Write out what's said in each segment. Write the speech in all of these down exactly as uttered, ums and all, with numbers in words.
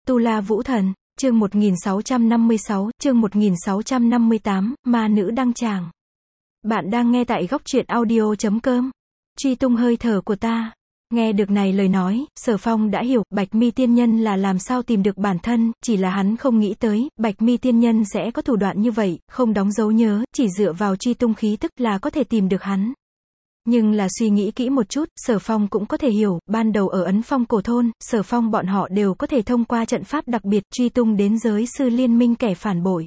Tu La Vũ Thần, chương một nghìn sáu trăm năm mươi sáu, chương một nghìn sáu trăm năm mươi tám, ma nữ đăng tràng. Bạn đang nghe tại góc truyện audio chấm com. Truy tung hơi thở của ta. Nghe được này lời nói, Sở Phong đã hiểu, Bạch Mi tiên nhân là làm sao tìm được bản thân, chỉ là hắn không nghĩ tới, Bạch Mi tiên nhân sẽ có thủ đoạn như vậy, không đóng dấu nhớ, chỉ dựa vào truy tung khí tức là có thể tìm được hắn. Nhưng là suy nghĩ kỹ một chút, Sở Phong cũng có thể hiểu, ban đầu ở Ấn Phong cổ thôn, Sở Phong bọn họ đều có thể thông qua trận pháp đặc biệt truy tung đến giới sư liên minh kẻ phản bội.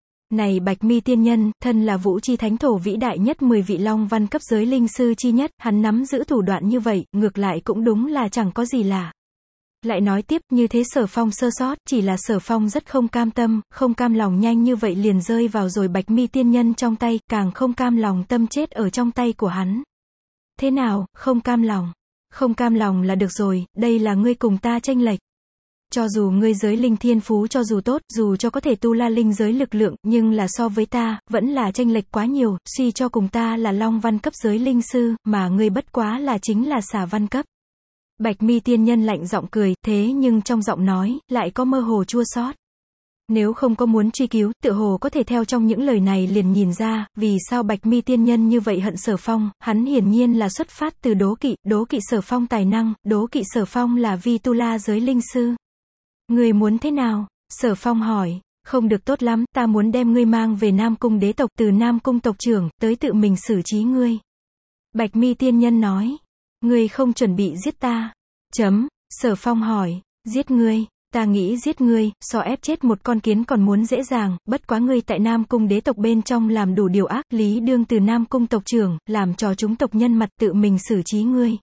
Này Bạch Mi tiên nhân, thân là Vũ Chi Thánh Thổ vĩ đại nhất mười vị long văn cấp giới linh sư chi nhất, hắn nắm giữ thủ đoạn như vậy, ngược lại cũng đúng là chẳng có gì lạ. Lại nói tiếp, như thế Sở Phong sơ sót, chỉ là Sở Phong rất không cam tâm, không cam lòng nhanh như vậy liền rơi vào rồi Bạch Mi tiên nhân trong tay, càng không cam lòng tâm chết ở trong tay của hắn. Thế nào, không cam lòng? Không cam lòng là được rồi, đây là ngươi cùng ta chênh lệch. Cho dù ngươi giới linh thiên phú cho dù tốt, dù cho có thể tu la linh giới lực lượng, nhưng là so với ta, vẫn là chênh lệch quá nhiều, suy cho cùng ta là long văn cấp giới linh sư, mà ngươi bất quá là chính là xà văn cấp. Bạch Mi tiên nhân lạnh giọng cười, thế nhưng trong giọng nói, lại có mơ hồ chua xót. Nếu không có muốn truy cứu, tựa hồ có thể theo trong những lời này liền nhìn ra, vì sao Bạch Mi tiên nhân như vậy hận Sở Phong, hắn hiển nhiên là xuất phát từ đố kỵ, đố kỵ Sở Phong tài năng, đố kỵ Sở Phong là vi tu la giới linh sư. Người muốn thế nào? Sở Phong hỏi. Không được tốt lắm, ta muốn đem ngươi mang về Nam Cung đế tộc, từ Nam Cung tộc trưởng, tới tự mình xử trí ngươi. Bạch Mi tiên nhân nói. Ngươi không chuẩn bị giết ta. Chấm. Sở Phong hỏi. Giết ngươi. Ta nghĩ giết ngươi, so ép chết một con kiến còn muốn dễ dàng, bất quá ngươi tại Nam Cung đế tộc bên trong làm đủ điều ác, lý đương từ Nam Cung tộc trưởng, làm cho chúng tộc nhân mặt tự mình xử trí ngươi.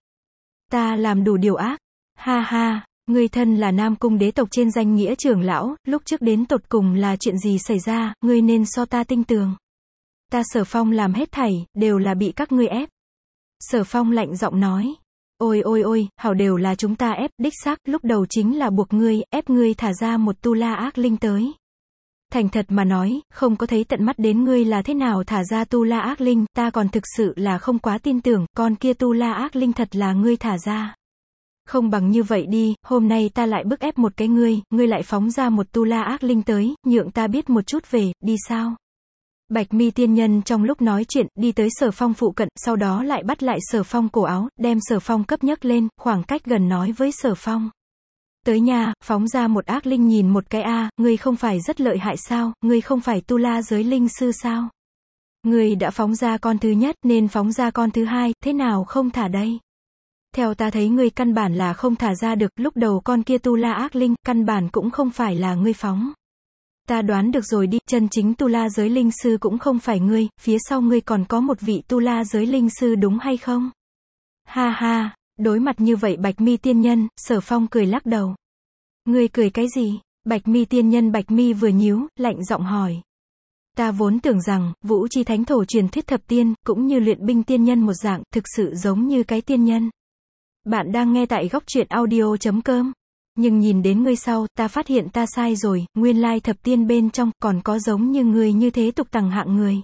Ta làm đủ điều ác. Ha ha, ngươi thân là Nam Cung đế tộc trên danh nghĩa trưởng lão, lúc trước đến tột cùng là chuyện gì xảy ra, ngươi nên so ta tinh tường. Ta Sở Phong làm hết thảy, đều là bị các ngươi ép. Sở Phong lạnh giọng nói. Ôi ôi ôi, hảo đều là chúng ta ép, đích xác, lúc đầu chính là buộc ngươi, ép ngươi thả ra một tu la ác linh tới. Thành thật mà nói, không có thấy tận mắt đến ngươi là thế nào thả ra tu la ác linh, ta còn thực sự là không quá tin tưởng, con kia tu la ác linh thật là ngươi thả ra. Không bằng như vậy đi, hôm nay ta lại bức ép một cái ngươi, ngươi lại phóng ra một tu la ác linh tới, nhượng ta biết một chút về, đi sao? Bạch Mi tiên nhân trong lúc nói chuyện, đi tới Sở Phong phụ cận, sau đó lại bắt lại Sở Phong cổ áo, đem Sở Phong cấp nhấc lên, khoảng cách gần nói với Sở Phong. Tới nhà, phóng ra một ác linh nhìn một cái a, ngươi không phải rất lợi hại sao, ngươi không phải tu la giới linh sư sao? Ngươi đã phóng ra con thứ nhất, nên phóng ra con thứ hai, thế nào không thả đây? Theo ta thấy ngươi căn bản là không thả ra được, lúc đầu con kia tu la ác linh, căn bản cũng không phải là ngươi phóng. Ta đoán được rồi đi, chân chính tu la giới linh sư cũng không phải ngươi, phía sau ngươi còn có một vị tu la giới linh sư đúng hay không? Ha ha, đối mặt như vậy Bạch Mi tiên nhân, Sở Phong cười lắc đầu. Ngươi cười cái gì? Bạch Mi tiên nhân Bạch Mi vừa nhíu, lạnh giọng hỏi. Ta vốn tưởng rằng, Vũ Chi Thánh Thổ truyền thuyết thập tiên, cũng như luyện binh tiên nhân một dạng, thực sự giống như cái tiên nhân. Bạn đang nghe tại góc truyện audio chấm com. Nhưng nhìn đến ngươi sau, ta phát hiện ta sai rồi, nguyên lai thập tiên bên trong, còn có giống như ngươi như thế tục tằng hạng người.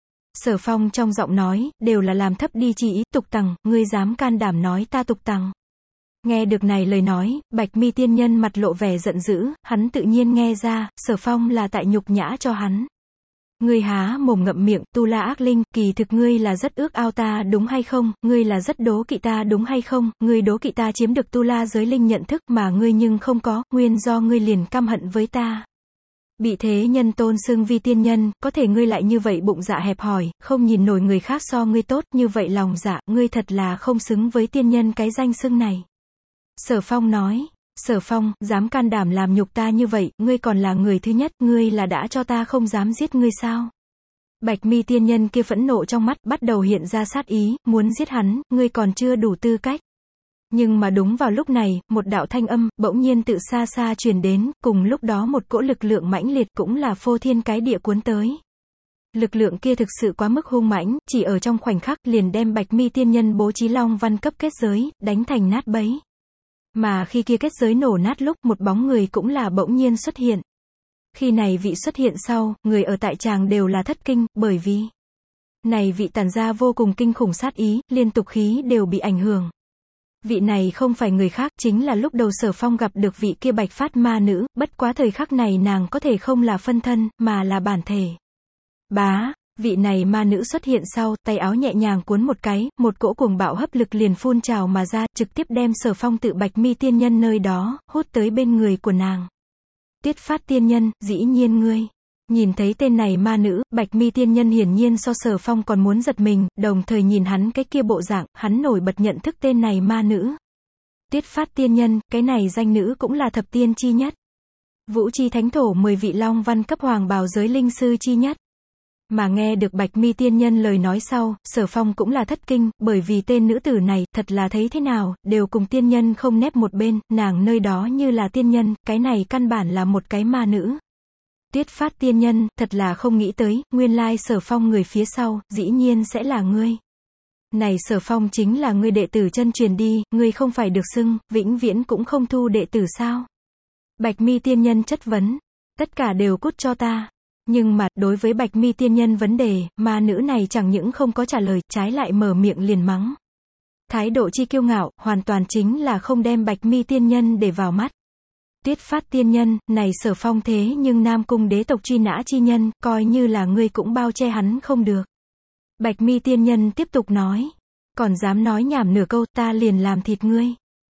Sở Phong trong giọng nói, đều là làm thấp đi chi ý, tục tằng, ngươi dám can đảm nói ta tục tằng. Nghe được này lời nói, Bạch Mi tiên nhân mặt lộ vẻ giận dữ, hắn tự nhiên nghe ra, Sở Phong là tại nhục nhã cho hắn. Ngươi há mồm ngậm miệng, tu la ác linh, kỳ thực ngươi là rất ước ao ta đúng hay không, ngươi là rất đố kỵ ta đúng hay không, ngươi đố kỵ ta chiếm được tu la giới linh nhận thức mà ngươi nhưng không có, nguyên do ngươi liền căm hận với ta. Bị thế nhân tôn xưng vi tiên nhân, có thể ngươi lại như vậy bụng dạ hẹp hòi, không nhìn nổi người khác so ngươi tốt, như vậy lòng dạ, ngươi thật là không xứng với tiên nhân cái danh xưng này. Sở Phong nói. Sở Phong, dám can đảm làm nhục ta như vậy, ngươi còn là người thứ nhất, ngươi là đã cho ta không dám giết ngươi sao? Bạch Mi tiên nhân kia phẫn nộ trong mắt, bắt đầu hiện ra sát ý, muốn giết hắn, ngươi còn chưa đủ tư cách. Nhưng mà đúng vào lúc này, một đạo thanh âm, bỗng nhiên tự xa xa truyền đến, cùng lúc đó một cỗ lực lượng mãnh liệt cũng là phô thiên cái địa cuốn tới. Lực lượng kia thực sự quá mức hung mãnh, chỉ ở trong khoảnh khắc liền đem Bạch Mi tiên nhân bố trí long văn cấp kết giới, đánh thành nát bấy. Mà khi kia kết giới nổ nát lúc, một bóng người cũng là bỗng nhiên xuất hiện. Khi này vị xuất hiện sau, người ở tại tràng đều là thất kinh, bởi vì này vị tản ra vô cùng kinh khủng sát ý, liên tục khí đều bị ảnh hưởng. Vị này không phải người khác, chính là lúc đầu Sở Phong gặp được vị kia bạch phát ma nữ, bất quá thời khắc này nàng có thể không là phân thân, mà là bản thể. Bá, vị này ma nữ xuất hiện sau, tay áo nhẹ nhàng cuốn một cái, một cỗ cuồng bạo hấp lực liền phun trào mà ra, trực tiếp đem Sở Phong tự Bạch Mi tiên nhân nơi đó, hút tới bên người của nàng. Tuyết Phát tiên nhân, dĩ nhiên ngươi. Nhìn thấy tên này ma nữ, Bạch Mi tiên nhân hiển nhiên so Sở Phong còn muốn giật mình, đồng thời nhìn hắn cái kia bộ dạng, hắn nổi bật nhận thức tên này ma nữ. Tuyết Phát tiên nhân, cái này danh nữ cũng là thập tiên chi nhất. Vũ chi thánh thổ mười vị long văn cấp hoàng bào giới linh sư chi nhất. Mà nghe được Bạch Mi tiên nhân lời nói sau, Sở Phong cũng là thất kinh, bởi vì tên nữ tử này, thật là thấy thế nào, đều cùng tiên nhân không nép một bên, nàng nơi đó như là tiên nhân, cái này căn bản là một cái ma nữ. Tuyết Phát tiên nhân, thật là không nghĩ tới, nguyên lai Sở Phong người phía sau, dĩ nhiên sẽ là ngươi. Này Sở Phong chính là ngươi đệ tử chân truyền đi, ngươi không phải được xưng, vĩnh viễn cũng không thu đệ tử sao? Bạch Mi tiên nhân chất vấn, tất cả đều cút cho ta. Nhưng mà, đối với Bạch Mi tiên nhân vấn đề, ma nữ này chẳng những không có trả lời, trái lại mở miệng liền mắng. Thái độ chi kiêu ngạo, hoàn toàn chính là không đem Bạch Mi tiên nhân để vào mắt. Tuyết Phát tiên nhân, này Sở Phong thế nhưng Nam Cung đế tộc truy nã chi nhân, coi như là ngươi cũng bao che hắn không được. Bạch Mi tiên nhân tiếp tục nói, còn dám nói nhảm nửa câu, ta liền làm thịt ngươi.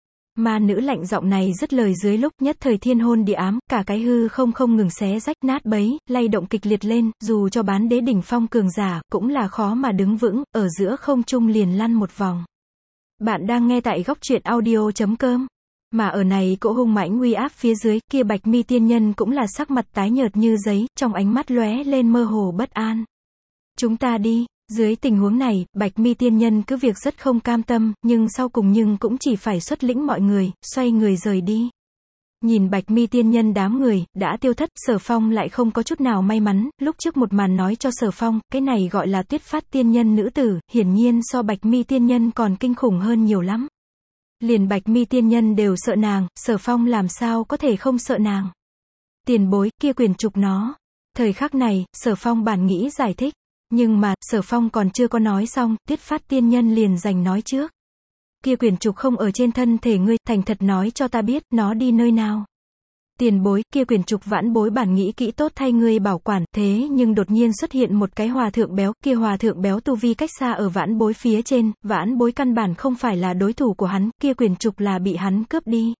Ma nữ lạnh giọng này dứt lời dưới lúc nhất thời thiên hôn địa ám, cả cái hư không không ngừng xé rách nát bấy, lay động kịch liệt lên, dù cho bán đế đỉnh phong cường giả, cũng là khó mà đứng vững, ở giữa không trung liền lăn một vòng. Bạn đang nghe tại góc truyện audio chấm com. Mà ở này cỗ hung mãnh uy áp phía dưới, kia Bạch Mi tiên nhân cũng là sắc mặt tái nhợt như giấy, trong ánh mắt lóe lên mơ hồ bất an. Chúng ta đi. Dưới tình huống này, Bạch Mi tiên nhân cứ việc rất không cam tâm, nhưng sau cùng nhưng cũng chỉ phải xuất lĩnh mọi người, xoay người rời đi. Nhìn Bạch Mi tiên nhân đám người, đã tiêu thất, Sở Phong lại không có chút nào may mắn, lúc trước một màn nói cho Sở Phong, cái này gọi là Tuyết Phát tiên nhân nữ tử, hiển nhiên so Bạch Mi tiên nhân còn kinh khủng hơn nhiều lắm. Liền Bạch Mi tiên nhân đều sợ nàng, Sở Phong làm sao có thể không sợ nàng. Tiền bối, kia quyền trục nó. Thời khắc này, Sở Phong bản nghĩ giải thích. Nhưng mà, Sở Phong còn chưa có nói xong, Tuyết Phát tiên nhân liền giành nói trước. Kia quyển trục không ở trên thân thể ngươi, thành thật nói cho ta biết, nó đi nơi nào. Tiền bối, kia quyển trục vãn bối bản nghĩ kỹ tốt thay ngươi bảo quản, thế nhưng đột nhiên xuất hiện một cái hòa thượng béo, kia hòa thượng béo tu vi cách xa ở vãn bối phía trên, vãn bối căn bản không phải là đối thủ của hắn, kia quyển trục là bị hắn cướp đi.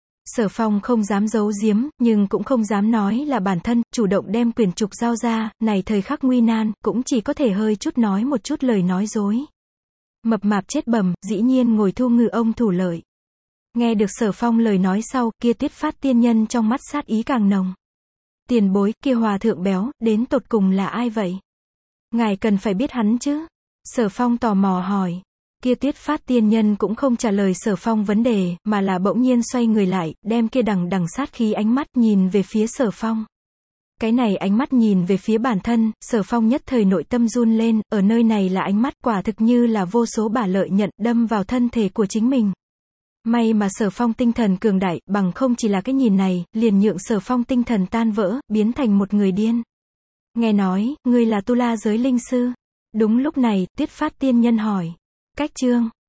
Sở Phong không dám giấu giếm, nhưng cũng không dám nói là bản thân, chủ động đem quyển trục giao ra, này thời khắc nguy nan, cũng chỉ có thể hơi chút nói một chút lời nói dối. Mập mạp chết bầm, dĩ nhiên ngồi thu ngư ông thủ lợi. Nghe được Sở Phong lời nói sau, kia Tuyết Phát tiên nhân trong mắt sát ý càng nồng. Tiền bối, kia hòa thượng béo, đến tột cùng là ai vậy? Ngài cần phải biết hắn chứ? Sở Phong tò mò hỏi. Kia Tuyết Phát tiên nhân cũng không trả lời Sở Phong vấn đề, mà là bỗng nhiên xoay người lại, đem kia đằng đằng sát khí ánh mắt nhìn về phía Sở Phong. Cái này ánh mắt nhìn về phía bản thân, Sở Phong nhất thời nội tâm run lên, ở nơi này là ánh mắt quả thực như là vô số bả lợi nhận đâm vào thân thể của chính mình. May mà Sở Phong tinh thần cường đại, bằng không chỉ là cái nhìn này, liền nhượng Sở Phong tinh thần tan vỡ, biến thành một người điên. Nghe nói, ngươi là Tu La giới linh sư. Đúng lúc này, Tuyết Phát tiên nhân hỏi. Cách chương